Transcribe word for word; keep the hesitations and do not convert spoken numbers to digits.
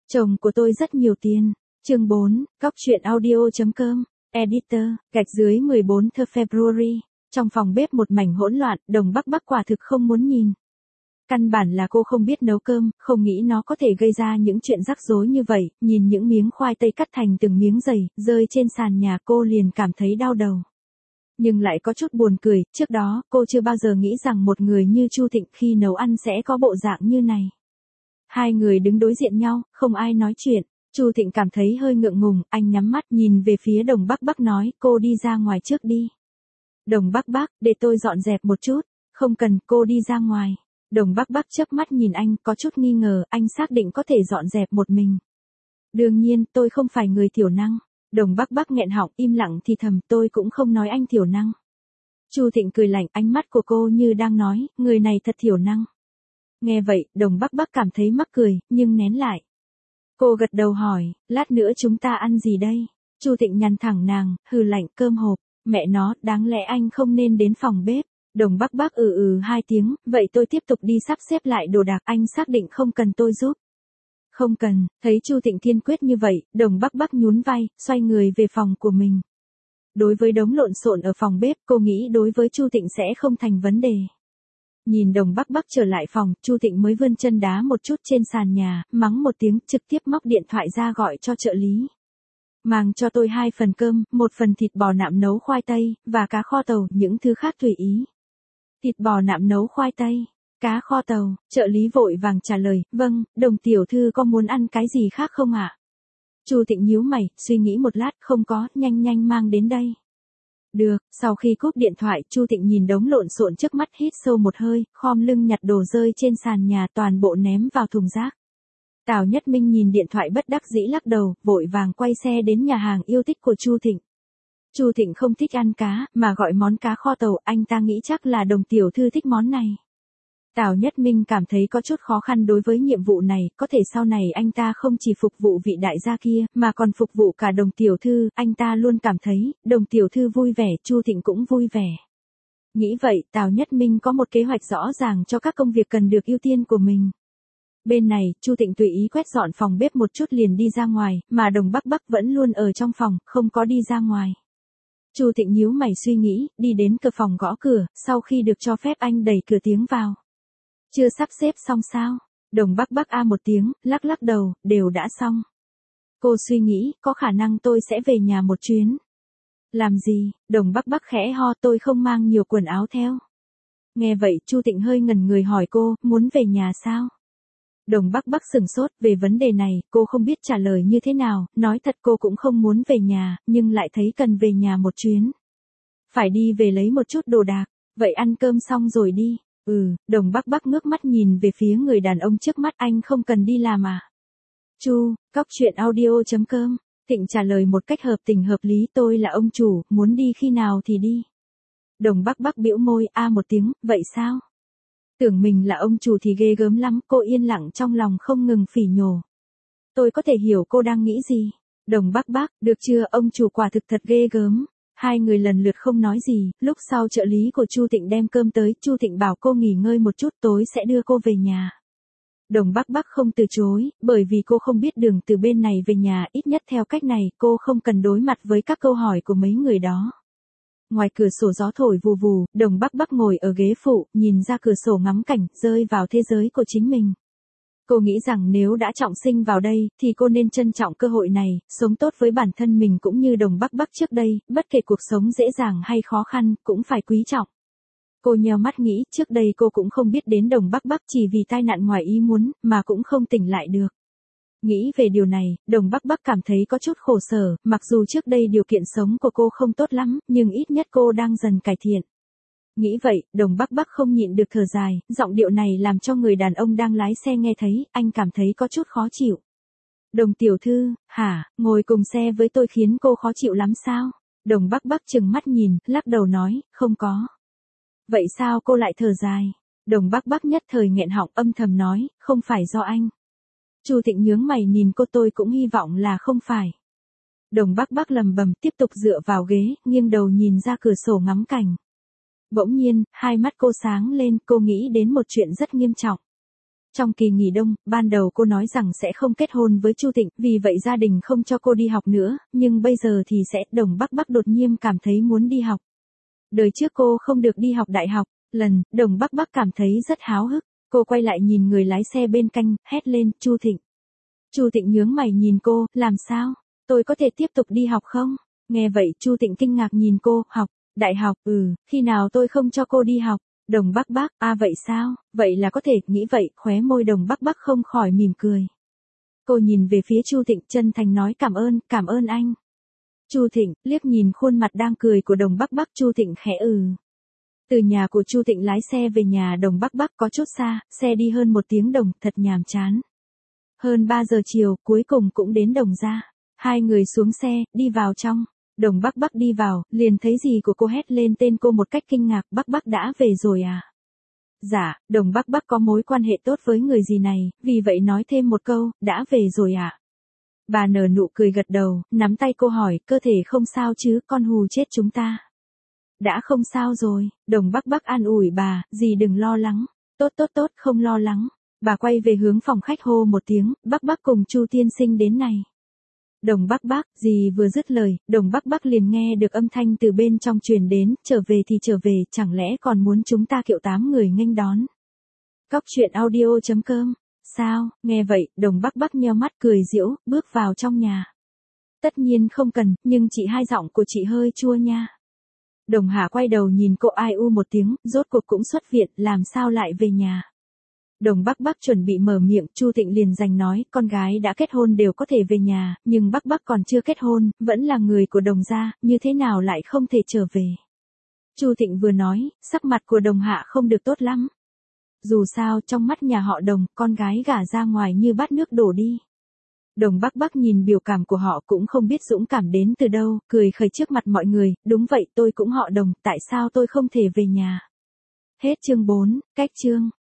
Chồng của tôi rất nhiều tiền. Chương bốn, Góc truyện audio.com, Editor, gạch dưới mười bốn thơ February. Trong phòng bếp một mảnh hỗn loạn, Đồng Bắc Bắc quả thực không muốn nhìn. Căn bản là cô không biết nấu cơm, không nghĩ nó có thể gây ra những chuyện rắc rối như vậy, nhìn những miếng khoai tây cắt thành từng miếng dày, rơi trên sàn nhà cô liền cảm thấy đau đầu. Nhưng lại có chút buồn cười, trước đó, cô chưa bao giờ nghĩ rằng một người như Chu Thịnh khi nấu ăn sẽ có bộ dạng như này. Hai người đứng đối diện nhau, không ai nói chuyện. Chu Thịnh cảm thấy hơi ngượng ngùng, anh nhắm mắt nhìn về phía Đồng Bắc Bắc nói, cô đi ra ngoài trước đi. Đồng Bắc Bắc, để tôi dọn dẹp một chút. Không cần, cô đi ra ngoài. Đồng Bắc Bắc chớp mắt nhìn anh, có chút nghi ngờ, anh xác định có thể dọn dẹp một mình. Đương nhiên, tôi không phải người thiểu năng. Đồng Bắc Bắc nghẹn họng, im lặng thì thầm, tôi cũng không nói anh thiểu năng. Chu Thịnh cười lạnh, ánh mắt của cô như đang nói, người này thật thiểu năng. Nghe vậy, Đồng Bắc Bắc cảm thấy mắc cười, nhưng nén lại. Cô gật đầu hỏi, lát nữa chúng ta ăn gì đây? Chu Thịnh nhăn thẳng nàng, hừ lạnh, cơm hộp. Mẹ nó, đáng lẽ anh không nên đến phòng bếp. Đồng Bắc Bắc ừ ừ hai tiếng, vậy tôi tiếp tục đi sắp xếp lại đồ đạc, anh xác định không cần tôi giúp. Không cần, thấy Chu Thịnh kiên quyết như vậy, Đồng Bắc Bắc nhún vai, xoay người về phòng của mình. Đối với đống lộn xộn ở phòng bếp, cô nghĩ đối với Chu Thịnh sẽ không thành vấn đề. Nhìn Đồng Bắc Bắc trở lại phòng, Chu Thịnh mới vươn chân đá một chút trên sàn nhà, mắng một tiếng, trực tiếp móc điện thoại ra gọi cho trợ lý. Mang cho tôi hai phần cơm, một phần thịt bò nạm nấu khoai tây, và cá kho tàu, những thứ khác tùy ý. Thịt bò nạm nấu khoai tây, cá kho tàu, trợ lý vội vàng trả lời, vâng, Đồng tiểu thư có muốn ăn cái gì khác không ạ? Chu Thịnh nhíu mày, suy nghĩ một lát, không có, nhanh nhanh mang đến đây. Được, sau khi cúp điện thoại, Chu Thịnh nhìn đống lộn xộn trước mắt hít sâu một hơi, khom lưng nhặt đồ rơi trên sàn nhà toàn bộ ném vào thùng rác. Tào Nhất Minh nhìn điện thoại bất đắc dĩ lắc đầu, vội vàng quay xe đến nhà hàng yêu thích của Chu Thịnh. Chu Thịnh không thích ăn cá, mà gọi món cá kho tàu, anh ta nghĩ chắc là Đồng tiểu thư thích món này. Tào Nhất Minh cảm thấy có chút khó khăn đối với nhiệm vụ này, có thể sau này anh ta không chỉ phục vụ vị đại gia kia, mà còn phục vụ cả Đồng tiểu thư, anh ta luôn cảm thấy, Đồng tiểu thư vui vẻ, Chu Thịnh cũng vui vẻ. Nghĩ vậy, Tào Nhất Minh có một kế hoạch rõ ràng cho các công việc cần được ưu tiên của mình. Bên này, Chu Thịnh tùy ý quét dọn phòng bếp một chút liền đi ra ngoài, mà Đồng Bắc Bắc vẫn luôn ở trong phòng, không có đi ra ngoài. Chu Thịnh nhíu mày suy nghĩ, đi đến cửa phòng gõ cửa, sau khi được cho phép anh đẩy cửa tiếng vào. Chưa sắp xếp xong sao? Đồng Bắc Bắc a một tiếng, lắc lắc đầu, đều đã xong. Cô suy nghĩ, có khả năng tôi sẽ về nhà một chuyến. Làm gì? Đồng Bắc Bắc khẽ ho, tôi không mang nhiều quần áo theo. Nghe vậy, Chu Thịnh hơi ngẩn người hỏi cô, muốn về nhà sao? Đồng Bắc Bắc sửng sốt, về vấn đề này, cô không biết trả lời như thế nào, nói thật cô cũng không muốn về nhà, nhưng lại thấy cần về nhà một chuyến. Phải đi về lấy một chút đồ đạc, vậy ăn cơm xong rồi đi. Ừ, Đồng Bắc Bắc ngước mắt nhìn về phía người đàn ông trước mắt, anh không cần đi làm à? Chu, Góc truyện audio.com, Thịnh trả lời một cách hợp tình hợp lý, tôi là ông chủ, muốn đi khi nào thì đi. Đồng Bắc Bắc bĩu môi, a một tiếng, vậy sao? Tưởng mình là ông chủ thì ghê gớm lắm, cô yên lặng trong lòng không ngừng phỉ nhổ. Tôi có thể hiểu cô đang nghĩ gì. Đồng Bắc Bắc, được chưa, ông chủ quả thực thật ghê gớm. Hai người lần lượt không nói gì, lúc sau trợ lý của Chu Thịnh đem cơm tới, Chu Thịnh bảo cô nghỉ ngơi một chút, tối sẽ đưa cô về nhà. Đồng Bắc Bắc không từ chối, bởi vì cô không biết đường từ bên này về nhà, ít nhất theo cách này, cô không cần đối mặt với các câu hỏi của mấy người đó. Ngoài cửa sổ gió thổi vù vù, Đồng Bắc Bắc ngồi ở ghế phụ, nhìn ra cửa sổ ngắm cảnh, rơi vào thế giới của chính mình. Cô nghĩ rằng nếu đã trọng sinh vào đây, thì cô nên trân trọng cơ hội này, sống tốt với bản thân mình cũng như Đồng Bắc Bắc trước đây, bất kể cuộc sống dễ dàng hay khó khăn, cũng phải quý trọng. Cô nheo mắt nghĩ, trước đây cô cũng không biết đến Đồng Bắc Bắc chỉ vì tai nạn ngoài ý muốn, mà cũng không tỉnh lại được. Nghĩ về điều này, Đồng Bắc Bắc cảm thấy có chút khổ sở, mặc dù trước đây điều kiện sống của cô không tốt lắm, nhưng ít nhất cô đang dần cải thiện. Nghĩ vậy, Đồng Bắc Bắc không nhịn được thở dài, giọng điệu này làm cho người đàn ông đang lái xe nghe thấy, anh cảm thấy có chút khó chịu. Đồng tiểu thư, hả, ngồi cùng xe với tôi khiến cô khó chịu lắm sao? Đồng Bắc Bắc trừng mắt nhìn, lắc đầu nói, không có. Vậy sao cô lại thở dài? Đồng Bắc Bắc nhất thời nghẹn họng âm thầm nói, không phải do anh. Chu Thịnh nhướng mày nhìn cô, tôi cũng hy vọng là không phải. Đồng Bắc Bắc lầm bầm tiếp tục dựa vào ghế, nghiêng đầu nhìn ra cửa sổ ngắm cảnh. Bỗng nhiên, hai mắt cô sáng lên, cô nghĩ đến một chuyện rất nghiêm trọng. Trong kỳ nghỉ đông, ban đầu cô nói rằng sẽ không kết hôn với Chu Thịnh, vì vậy gia đình không cho cô đi học nữa, nhưng bây giờ thì sẽ. Đồng Bắc Bắc đột nhiên cảm thấy muốn đi học. Đời trước cô không được đi học đại học, lần, Đồng Bắc Bắc cảm thấy rất háo hức, cô quay lại nhìn người lái xe bên cạnh, hét lên, Chu Thịnh. Chu Thịnh nhướng mày nhìn cô, làm sao? Tôi có thể tiếp tục đi học không? Nghe vậy Chu Thịnh kinh ngạc nhìn cô, học, đại học, ừ, khi nào tôi không cho cô đi học? Đồng Bắc Bắc, à vậy sao? Vậy là có thể, nghĩ vậy, khóe môi Đồng Bắc Bắc không khỏi mỉm cười. Cô nhìn về phía Chu Thịnh chân thành nói cảm ơn, cảm ơn anh. Chu Thịnh, liếc nhìn khuôn mặt đang cười của Đồng Bắc Bắc, Chu Thịnh khẽ ừ. Từ nhà của Chu Thịnh lái xe về nhà Đồng Bắc Bắc có chút xa, xe đi hơn một tiếng đồng, thật nhàm chán. Hơn ba giờ chiều, cuối cùng cũng đến Đồng gia. Hai người xuống xe, đi vào trong. Đồng Bắc Bắc đi vào, liền thấy dì của cô hét lên tên cô một cách kinh ngạc, Bắc Bắc đã về rồi à? Dạ, Đồng Bắc Bắc có mối quan hệ tốt với người dì này, vì vậy nói thêm một câu, đã về rồi ạ. À? Bà nở nụ cười gật đầu, nắm tay cô hỏi, cơ thể không sao chứ, con hù chết chúng ta. Đã không sao rồi, Đồng Bắc Bắc an ủi bà, dì đừng lo lắng, tốt tốt tốt, không lo lắng. Bà quay về hướng phòng khách hô một tiếng, Bắc Bắc cùng Chu tiên sinh đến này. Đồng Bắc Bắc, dì vừa dứt lời, Đồng Bắc Bắc liền nghe được âm thanh từ bên trong truyền đến, trở về thì trở về, chẳng lẽ còn muốn chúng ta kiệu tám người nghênh đón. Cóc truyện audio chấm com, sao, nghe vậy, Đồng Bắc Bắc nheo mắt cười giễu, bước vào trong nhà. Tất nhiên không cần, nhưng chị hai giọng của chị hơi chua nha. Đồng Hà quay đầu nhìn cô ai u một tiếng, rốt cuộc cũng xuất viện, làm sao lại về nhà. Đồng Bắc Bắc chuẩn bị mở miệng, Chu Thịnh liền giành nói, con gái đã kết hôn đều có thể về nhà, nhưng Bắc Bắc còn chưa kết hôn, vẫn là người của Đồng gia, như thế nào lại không thể trở về. Chu Thịnh vừa nói, sắc mặt của Đồng Hạ không được tốt lắm. Dù sao trong mắt nhà họ Đồng, con gái gả ra ngoài như bát nước đổ đi. Đồng Bắc Bắc nhìn biểu cảm của họ cũng không biết dũng cảm đến từ đâu, cười khẩy trước mặt mọi người, đúng vậy tôi cũng họ Đồng, tại sao tôi không thể về nhà. Hết chương bốn, cách chương.